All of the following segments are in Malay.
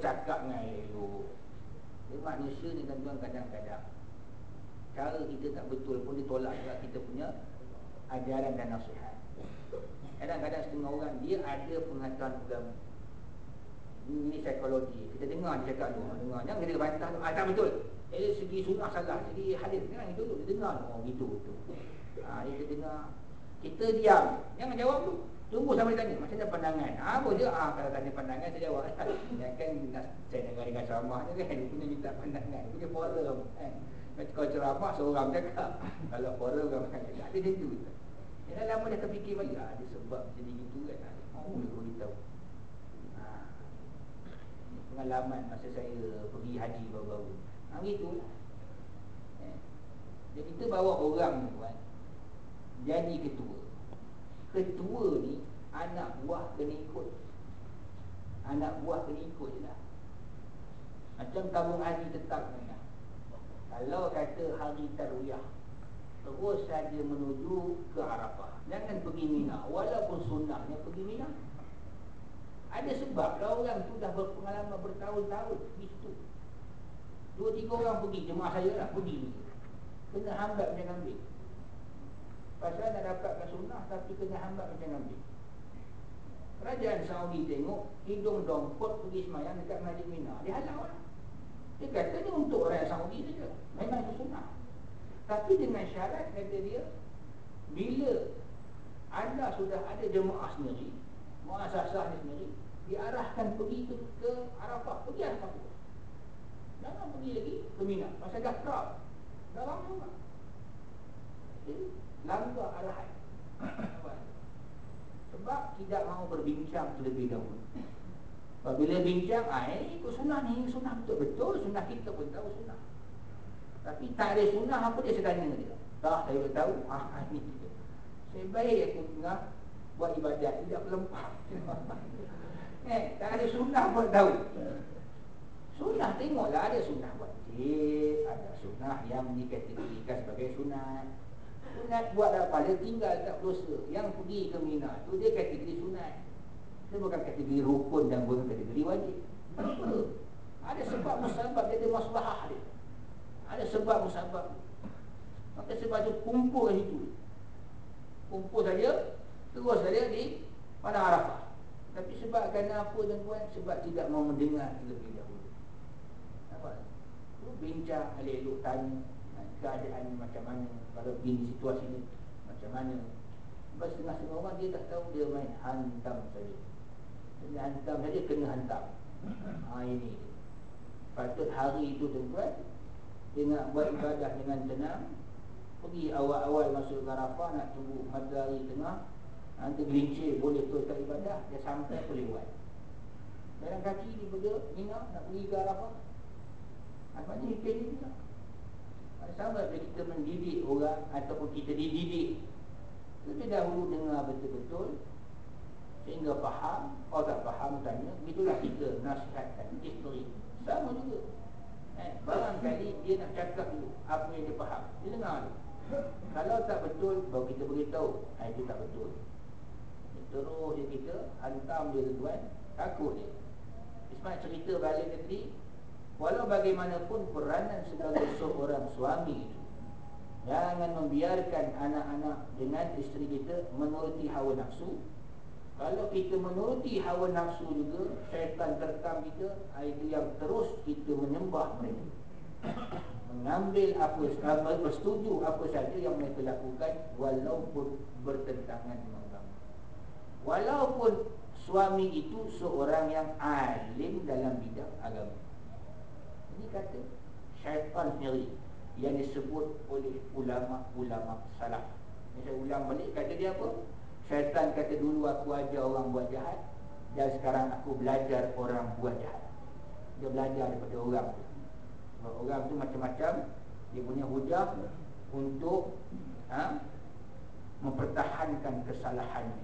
bercakap dengan elok. Dia manusia ni tuan-tuan, kadang-kadang cara kita tak betul pun ditolak juga kita punya ajaran dan nasihat. Kadang-kadang setengah orang dia ada pengetahuan agama. Ini psikologi. Kita dengar dia cakap dulu, dengar jangan kita bantah tu, tak betul. Dari segi sunnah salah, segi hadis kan itu dulu dia dengar. Oh gitu betul. Dia dengar. Kita diam, jangan jawab dulu. Tunggu sampai dia tanya, macam mana pandangan? Apa dia? Kalau tanya pandangan saya jawab. Ya kan saya dengar dengan ceramah je kan, dia punya minta pandangan, dia punya forum kan. Kalau ceramah seorang cakap, kalau forum orang cakap, dia tentu. Dia lama dia terfikir balik, dia sebab jadi gitu kan. Mau dia beritahu. Pengalaman masa saya pergi haji baru-baru. Gitulah. Jadi kita bawa orang ni kan, jadi ketua. Ketua ni anak buah kena ikut. Anak buah kena ikut je lah. Macam tabung haji tetap ni lah. Kalau kata hari tarwiyah, terus saja menuju ke Arafah, jangan pergi Mina. Walaupun sunnahnya pergi Mina. Ada sebab lah orang tu dah berpengalaman bertahun-tahun di situ. 2-3 orang pergi, jemaah saya lah pergi, kena hambat macam kambing. Pasal nak dapatkan sunnah tapi kena hambat macam kambing. Kerajaan Saudi tengok hidung dongkot pergi semayang dekat Masjid Mina, dia halau lah. Dia kata ni untuk orang Saudi saja, memang itu sunnah. Tapi dengan syarat, kata dia, bila anda sudah ada jemaah sendiri, muasasahnya sendiri, diarahkan pergi ke Arafah, pergi Arafah tu. Jangan pergi lagi ke Mina, pasal dah crowd, dah lama juga. Jadi langgar arahan. Sebab tidak mahu berbincang terlebih dahulu. Bila bincang, ini ikut sunnah ni, sunnah betul-betul, sunnah kita pun tahu sunnah. Tapi tak ada sunnah, apa dia saya tanya dia? Tak, saya dah tahu. Ini kita. Saya baik aku tengah buat ibadat, tidak pelempah. Tak ada sunnah pun tahu. Sunnah tengoklah, ada sunnah wajib, ada sunnah yang dikategorikan sebagai sunat. Sunat buat apa? Dia tinggal tak berdosa. Yang pergi ke Mina tu dia kategori sunat. Dia bukan kategori rukun dan bukan kategori wajib. Ada sebab musabab, dia ada maslahah dia. Ada sebab musabab. Maka sebab tu kumpul kat situ. Kumpul saja, terus saja di Padang Arafah. Tapi sebab kerana apa tuan-tuan? Sebab tidak mahu mendengar terlebih dahulu. Nampak? Bincang, elok tanya keadaan macam mana, kalau begini situasi ni macam mana. Sebab setengah-setengah orang dia tak tahu, dia main hantam saja. Dia hantam saja, kena hantam. Ini patut hari itu tuan-tuan, dia nak buat ibadah dengan tenang. Pergi awal-awal masuk ke Arafah, nak tunggu matahari tengah, nanti gelincir boleh teruskan ibadah. Dia sampai pelewat, jalan kaki di Mina nak pergi ke Arafah. Macam ni juga. Sama bila kita mendidik orang ataupun kita dididik, lebih dahulu dengar betul-betul sehingga faham. Kalau tak faham tanya. Itulah kita nasihatkan isteri. Sama juga. Barangkali dia nak cakap dulu apa yang dia faham, dia dengar dulu. Kalau tak betul, baru kita beritahu itu tak betul. Terus dia kita hantam dia tuan, takut dia. Ismail cerita balik tadi, walau bagaimanapun peranan sebagai seorang suami itu, jangan membiarkan anak-anak dengan isteri kita menuruti hawa nafsu. Kalau kita menuruti hawa nafsu juga, syaitan terkam kita, itu yang terus kita menyembah mereka, mengambil apa, bersetuju apa saja yang mereka lakukan, walaupun bertentangan dengan agama. Walaupun suami itu seorang yang alim dalam bidang agama. Ini kata syaitan sendiri yang disebut oleh ulama-ulama salaf. Ini saya ulang balik, kata dia apa? Syaitan kata dulu aku ajar orang buat jahat, dan sekarang aku belajar orang buat jahat. Dia belajar daripada orang tu. Orang tu macam-macam, dia punya hujah untuk mempertahankan kesalahannya.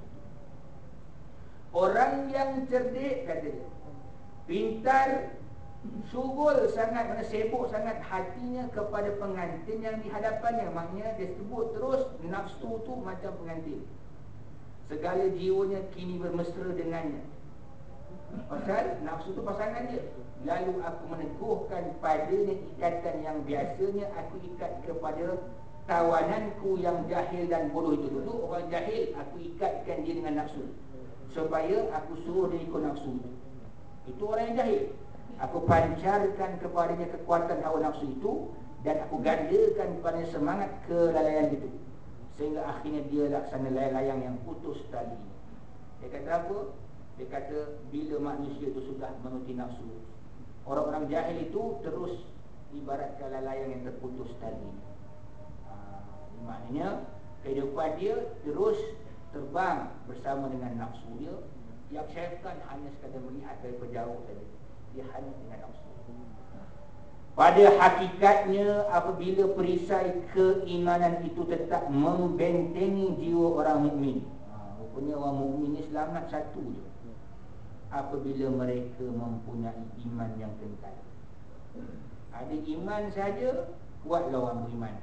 Orang yang cerdik, kata dia, pintar, syugul sangat, mana sibuk sangat hatinya kepada pengantin yang dihadapannya. Maknanya dia sebut terus nafsu tu macam pengantin, segala jiwanya kini bermesra dengannya. Pasal nafsu tu pasangan dia. Lalu aku meneguhkan padanya ikatan yang biasanya aku ikat kepada tawananku yang jahil dan bodoh itu. Dulu orang jahil, aku ikatkan dia dengan nafsu, supaya aku suruh dia ikut nafsu. Itu orang yang jahil. Aku pancarkan kepadanya kekuatan hawa nafsu itu, dan aku gandakan kepadanya semangat kelalaian itu, sehingga akhirnya dia laksana layang yang putus tali. Dia kata apa? Dia kata bila manusia itu sudah menuruti nafsu, orang-orang jahil itu terus ibaratkan layang yang terputus tali. Maknanya kehidupan dia terus terbang bersama dengan nafsu dia. Yang syaitan hanya sekadar melihat dari jauh saja. Dia hanya dengan nafsu. Pada hakikatnya, apabila perisai keimanan itu tetap membentengi jiwa orang mukmin, rupanya orang mukmin ni selamat satu je, apabila mereka mempunyai iman yang kekal. Ada iman saja, kuatlah orang beriman.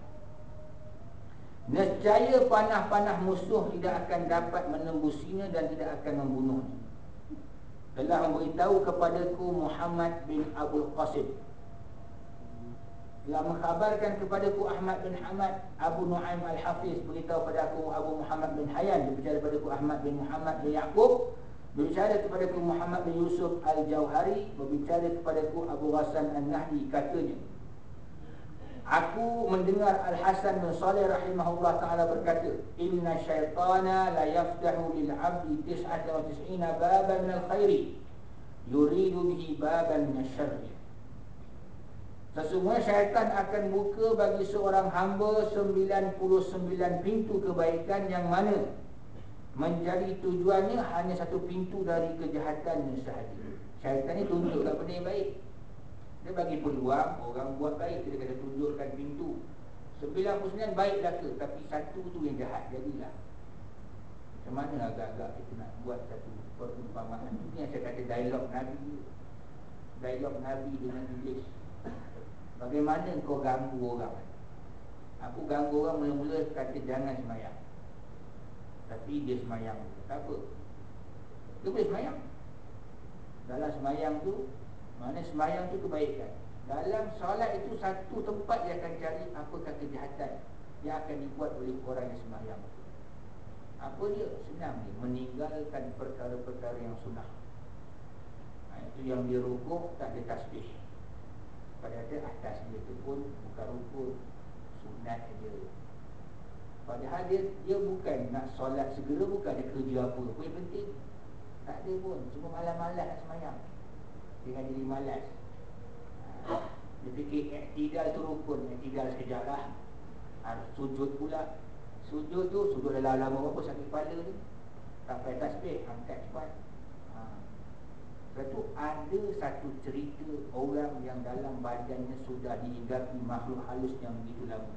Nescaya panah-panah musuh tidak akan dapat menembusinya dan tidak akan membunuhnya. Telah memberitahu kepadaku Muhammad bin Abdul Qasim, telah mengkhabarkan kepadaku Ahmad bin Hamad Abu Nu'aim Al-Hafiz, beritahu kepadaku Abu Muhammad bin Hayyan, berbicara kepadaku Ahmad bin Muhammad bin Ya'qub, berbicara kepadaku Muhammad bin Yusuf Al-Jauhari, berbicara kepadaku Abu Ghassan An-Nahdi, katanya, aku mendengar Al-Hasan bin Salih rahimahullah ta'ala berkata, inna syaitana la yaftahu lil'abdi 99 baban minal khairi yuridu bihi baban minal syarri. Sesungguhnya syaitan akan buka bagi seorang hamba 99 pintu kebaikan, yang mana menjadi tujuannya hanya satu pintu dari kejahatannya sahaja. Syaitan ni tunjuk kat benda yang baik. Dia bagi peluang orang buat baik, dia kata tunjukkan pintu 99 baik dah ke, tapi satu tu yang jahat, jadilah. Macam mana agak-agak kita nak buat satu perumpamaan. Ini yang saya kata dialog Nabi. Dialog Nabi dengan iblis. Bagaimana kau ganggu orang? Aku ganggu orang mula-mula kata jangan semayang, tapi dia semayang. Tak apa, dia boleh semayang. Dalam semayang tu, mana semayang tu kebaikan. Dalam solat itu satu tempat dia akan cari apakah kejahatan yang akan dibuat oleh orang yang semayang. Apa dia? Senang dia, meninggalkan perkara-perkara yang sunnah. Itu yang dia rukuk tak ada tasbih, padahal atas dia tu pun bukan rukun, sunat saja. Padahal dia bukan nak solat segera, bukan ada kerja apa pun yang penting. Tak ada pun, cuma malas-malas nak semayang. Dengan diri malas. Dia fikir iktidal tu rukun, iktidal sekejap lah. Sujud pula. Sujud tu, sujud lama-lama apa, sakit kepala tu. Tak payah tasbih, angkat cepat. Lepas tu ada satu cerita orang yang dalam badannya sudah dihinggapi makhluk halus yang begitu lama.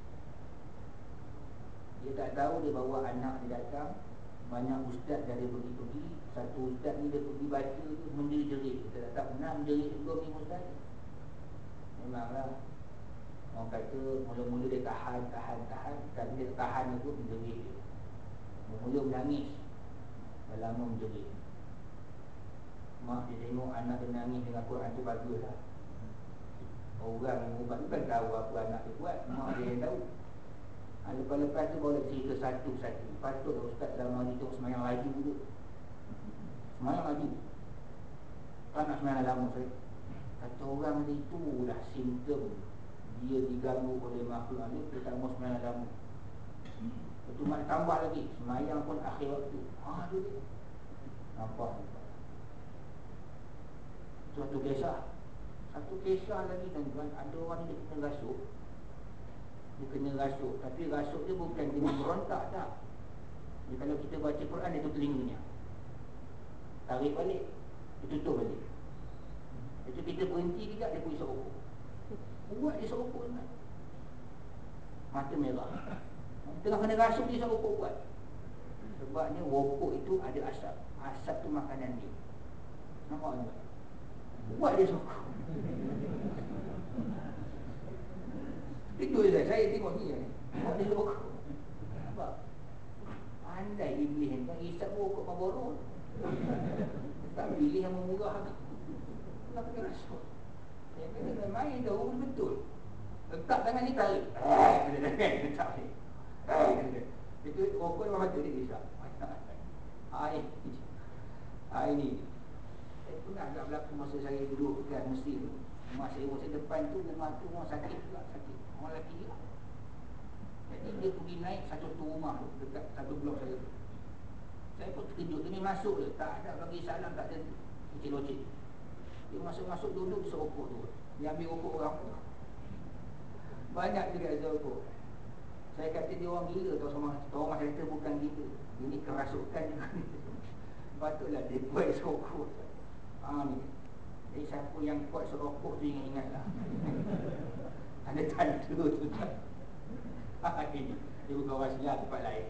Dia tak tahu, dia bawa anak dia datang. Banyak ustaz dah dia pergi-pergi. Satu ustaz ni dia pergi baca tu menjerit-jerit. Kita tak pernah menjerit sebelum ni ustaz. Memanglah, orang kata mula-mula dia tahan. Tapi dia tahan itu menjerit dia. Mula menangis, dah lama menjerit. Mak dia tengok anak dia nangis dengan Quran tu, baguslah. Orang yang ubat bukan tahu apa anak dia buat, mak dia yang tahu. Lepas-lepas tu baru cerita satu-satu. Patutlah ustaz dalam hari tu semayang laju dulu. Semayang laju, tak nak semayang lama saya. Kata orang dia, itulah simptom dia diganggu oleh makhluk halus. Dia tak mau semayang lama. Itu mak tambah lagi, semayang pun akhir waktu. Dia nampak. Satu kisah lagi tuan-tuan. Ada orang dia kena rasuk. Tapi rasuk dia bukan kena berontak, tak. Dia, kalau kita baca Quran, dia tutup telinganya, tarik balik, dia tutup balik. Itu kita berhenti kejap, dia pergi serokok. Buat dia serokok kan? Mata merah. Tengah kena rasuk dia serokok buat. Sebabnya rokok itu ada asap. Asap tu makanan dia. Nampak tak? Buat dia serokok. Itu saya tengok dia ni, buat dia serokok. Nampak? Pandai iblis ni, isap rokok Marlboro. Tak pilih yang murah tu. Nak pakai rasuk. Yang kata main tahu betul. Letak tangan ni tarik. Letak ni. Itu rokok dalam mata dia isap. Ini. Pernah agak berlaku masa saya duduk dekat Mesir tu. Rumah sewa saya depan tu, rumah tu orang sakit pula, sakit. Orang lelaki juga. Jadi dia pergi naik satu rumah tu, dekat satu blok saya tu. Saya pun terkejut, dia ni masuk je. Tak ada bagi salam, tak ada kecil-kecil. Dia masuk-masuk duduk serokok tu. Dia ambil rokok orang tu. Banyak juga ada rokok. Saya kata dia orang gila tau sama. Orang kata bukan gila. Ini kerasukan juga ni. Patutlah dia buat serokok. Ni. Jadi siapa yang kuat serokok tu ingat-ingatlah. Ada tanda tu. Ini. Dia bukan wasilah tempat lain.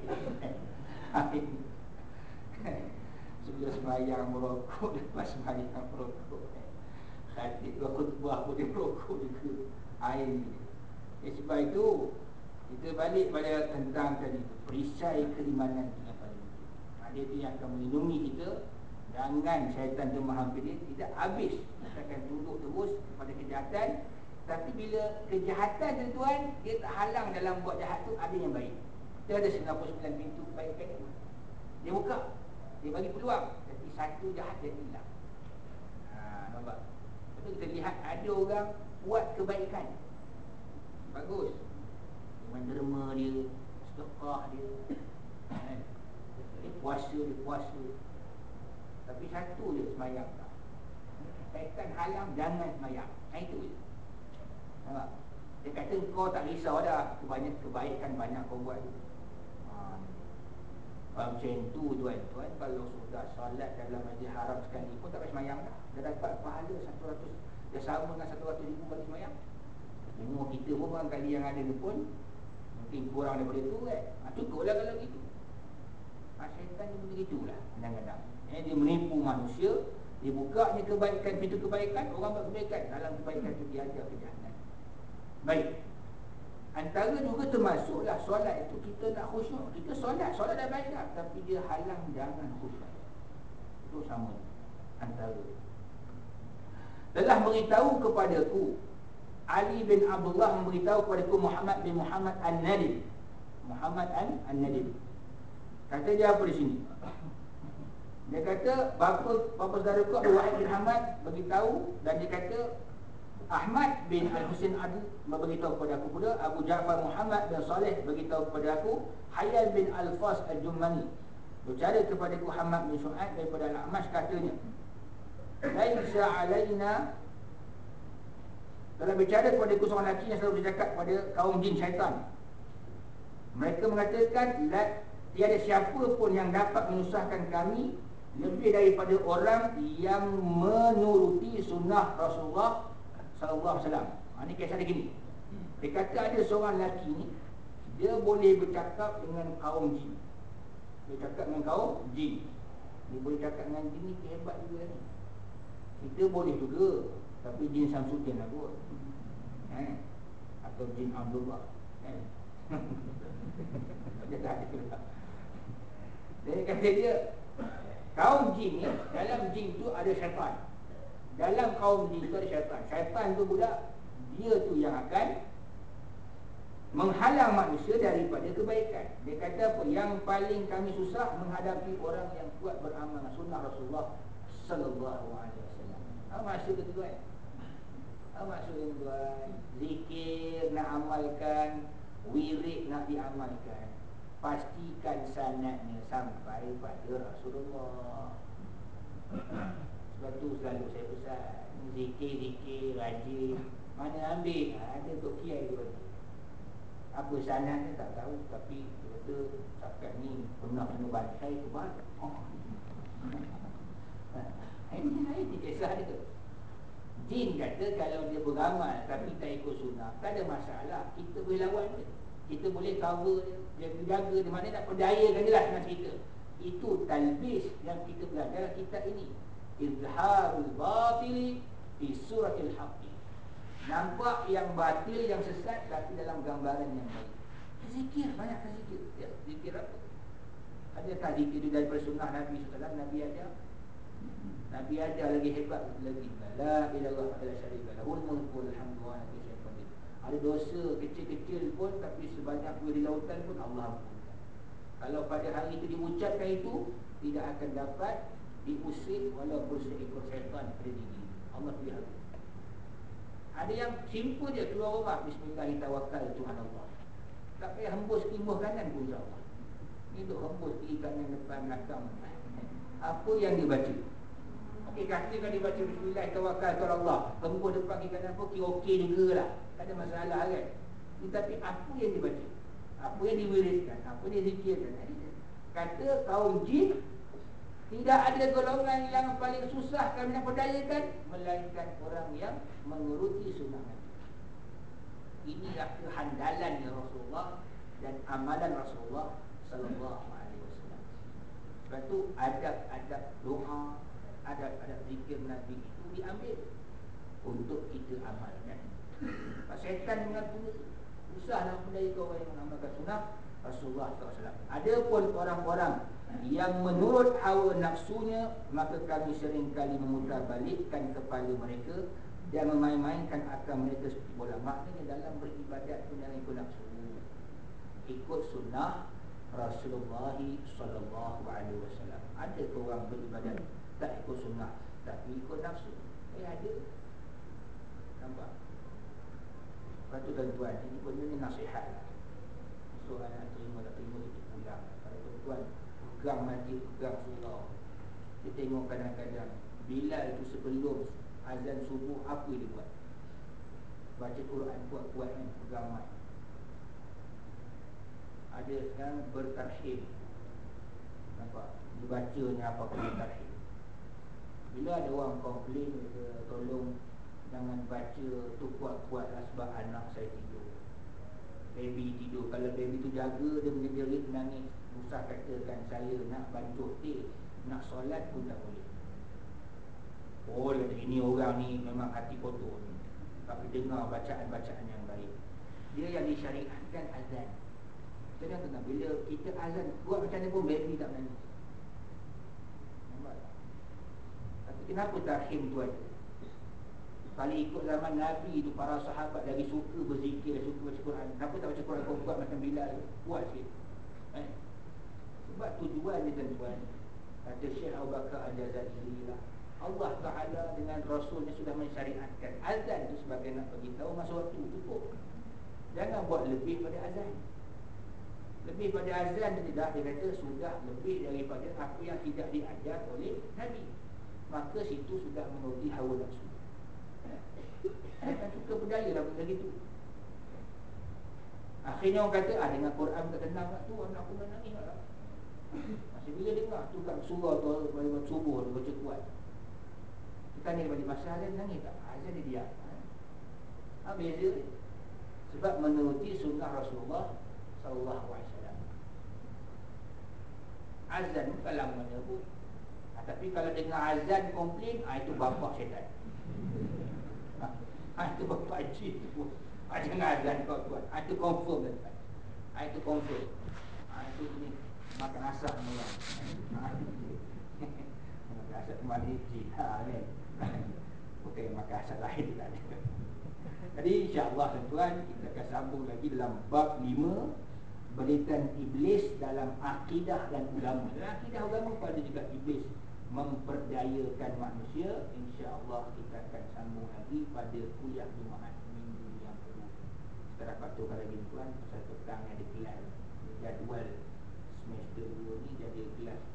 Sebelum sembahyang merokok, lepas sembahyang merokok. Khatib khutbah pun dia merokok juga. Air ni. Sebab itu kita balik pada tentang tadi tu, perisai keimanan itu yang paling penting. Dia tu yang akan melindungi kita. Jangan syaitan tu menghampiri, tidak habis. Kita akan tunduk terus kepada kejahatan. Tapi bila kejahatan tu tuan, dia tak halang dalam buat jahat tu, ada yang baik. Dia ada 99 pintu kebaikan tu. Dia buka, dia bagi peluang. Jadi satu jahat dia hilang. Nampak? Lepas kita lihat ada orang buat kebaikan. Bagus. Menderma dia, sedekah dia. Dia puasa. Tapi satu je semayang tak. Syaitan halang jangan semayang. Itu je. Nampak? Dia kata kau tak risau dah, kebaikan banyak kau buat tu. Macam tu tuan-tuan, kalau sudah solat dalam masjid haram sekali pun tak payah semayang dah. Dia dapat pahala 100. Dia sama dengan 100,000 kali semayang. Umur kita pun barangkali yang ada tu pun mungkin kurang daripada tu kan. Cukuplah kalau gitu. Syaitan dia begitulah kadang-kadang. Dia menipu manusia. Dia bukanya kebaikan, pintu kebaikan. Orang buat kebaikan, dalam kebaikan itu dia ajar kejahatan. Baik. Antara juga termasuklah solat itu kita nak khusyuk. Kita solat dah baik dah, tapi dia halang jangan khusyuk. Itu sama antara. Telah beritahu kepadaku, Ali bin Abdullah memberitahu kepadaku Muhammad bin Muhammad An-Nadim. Muhammad An-Nadim. Kata dia apa di sini? Dia kata bapa saudara ku Abu Wahid bin Hamad beritahu, dan dia kata Ahmad bin Al-Husain Adi beritahu kepada aku pula, Abu Ja'far Muhammad bin Saleh beritahu kepada aku, Hayal bin Al-Fas Al-Jummani berbicara kepada aku Muhammad bin Su'ad daripada Al-A'mash, katanya laisa alaina, telah berbicara kepada aku seorang lelaki yang selalu bercakap kepada kaum jin syaitan. Mereka mengatakan tiada siapa pun yang dapat menyusahkan kami lebih daripada orang yang menuruti sunnah Rasulullah sallallahu alaihi wasallam. Ini kisah dia gini. Dia kata ada seorang lelaki ni, dia boleh bercakap dengan kaum jin. Dia cakap dengan kaum jin. Dia boleh cakap dengan jin ni hebat juga ni. Kita boleh juga, tapi jin Samsudin lah kot. Atau jin Abdullah. Dia tak ada lah. Dia kata dia, kaum jin ni, dalam jin tu ada syaitan. Dalam kaum jin tu ada syaitan. Syaitan tu pula, dia tu yang akan menghalang manusia daripada kebaikan. Dia kata apa? Yang paling kami susah menghadapi orang yang kuat beramal sunnah Rasulullah sallallahu alaihi wasallam. Apa maksud itu tuan? Apa maksud itu tuan? Zikir nak amalkan, wirid nak diamalkan, pastikan sanadnya sampai pada Rasulullah. Sebab tu selalu saya pesan, zikir-zikir rajin, mana ambil? Ada Tok Kiai tu. Apa sanadnya tak tahu, tapi dia kata cakap ni pernah kena bantai tu bang. Ini kisah dia. Jin kata kalau dia beramal tapi tak ikut sunnah, tak ada masalah, kita boleh lawan dia. Kita boleh cover dia, jaga dia, mana nak perdayakan dia lah dengan cerita. Itu talbis yang kita belajar kitab ini. Izharul batili fi suratil haqqi. Nampak yang batil, yang sesat, tapi dalam gambaran yang baik. Zikir, banyak zikir. Ya, zikir apa? Adakah zikir itu daripada sunnah Nabi SAW? Nabi ajar. Nabi ada lagi hebat lagi. La ilaha illallah wa la syarika lahul mulku wal hamdu wa ala kulli syai'in qadir. Ada dosa kecil-kecil pun, tapi sebanyak di lautan pun Allah ampunkan. Kalau pada hari itu diucapkan itu, tidak akan dapat diusir walaupun seekor syaitan pada gigi. Allah pelihara. Ada yang simple je, keluar rumah, bismillahirrahmanirrahim, Tuhan Allah. Tak payah hembus timbul kanan pun insyaAllah. Ni duk hembus kiri kanan depan belakang. Apa yang dibaca? Okey, katakan dibaca bismillahirrahmanirrahim, Tuhan Allah. Hembus depan kiri kanan pun kira okey juga lah. Tak ada masalah kan. Tetapi apa yang dibaca? Apa yang diwiridkan? Apa yang dizikirkan? Kata kaum jin, tidak ada golongan yang paling susah kami nak perdayakan melainkan orang yang menguruti sunnah Nabi. Inilah kehandalan Rasulullah dan amalan Rasulullah sallallahu alaihi wasallam. Sebab tu adab-adab doa, adab-adab zikir Nabi itu diambil untuk kita amalkan. Pak syaitan mengaku susahlah perdayakan orang yang mengamalkan sunnah Rasulullah SAW. Ada pun orang-orang yang menurut hawa nafsunya, maka kami seringkali memutarbalikkan kepala mereka dan memain-mainkan akal mereka seperti bola. Maknanya dalam beribadat pun jangan ikut nafsu. Ikut sunnah Rasulullah SAW. Ada ke orang beribadat tak ikut sunnah tapi ikut nafsu? Ada. Nampak? Lepas tu tuan-tuan, ini benda ni nasihat lah. Soalan nak terima tak terima kita pulang. Kalau tuan-tuan pegang majlis, pegang surau, kita tengok kadang-kadang Bilal tu sebelum azan subuh apa dia buat? Baca Quran kuat-kuat kan, pegang mic. Ada sekarang bertarhib. Nampak? Dibacanya apa-apa bertarhib. Bila ada orang komplain, dia tolong jangan baca tu kuat-kuat lah sebab anak saya tidur, baby tidur. Kalau baby tu jaga, dia menjerit menangis, usah katakan saya nak bantu nak solat pun tak boleh. Oh, ini orang ni memang hati kotor ni. Tapi dengar bacaan-bacaan yang baik. Dia yang disyariatkan azan. Tengok-tengok, bila kita azan buat macam ni pun baby tak menangis. Nampak tak? Tapi kenapa tarhim tu ada? Kalau ikut zaman Nabi itu, para sahabat lagi suka berzikir, suka baca Quran. Kenapa tak baca Quran kuat macam Bilal? Kuat sikit. Sebab tujuan dia tuan-tuan. Kata Syekh Abu Bakar Al-Jazairi lah, Allah Ta'ala dengan Rasulnya sudah mensyariatkan azan itu sebagai nak beritahu masa waktu cukup. Jangan buat lebih pada azan. Lebih pada azan tidak, dia kata sudah lebih daripada apa yang tidak diajar oleh Nabi. Maka situ sudah menuruti hawa nafsu. Jangan suka berdaya lah benda gitu. Akhirnya orang kata, dengan Quran tak tenang tak tu, anak aku menangis lah. Masih bila dengar tu kat surah tu, bagi subuh tu baca kuat. Kita ni balik masa azan nangis tak? Azan dia diam. Beza. Sebab menuruti sunnah Rasulullah sallallahu alaihi wasallam. Azan kalang mana pun. Tapi kalau dengar azan komplain, itu bapak syaitan. Itu bapak cik pun. Jangan azan kuat-kuat. Itu confirm kan. Itu confirm. Itu ni makan asap ni orang. Makan asap kembali cik. Bukan makan asap lain tak ada. Jadi insya-Allah tuan-tuan, kita akan sambung lagi dalam bab 5, berkaitan iblis dalam akidah dan ulama. Dalam akidah ulama pada juga iblis memperdayakan manusia. InsyaAllah kita akan sambung lagi pada kuliah Jumaat minggu yang kedua. Kita dapat tu kalau tuan, pasal petang ada kelas jadual semester 2 ni jadi kelas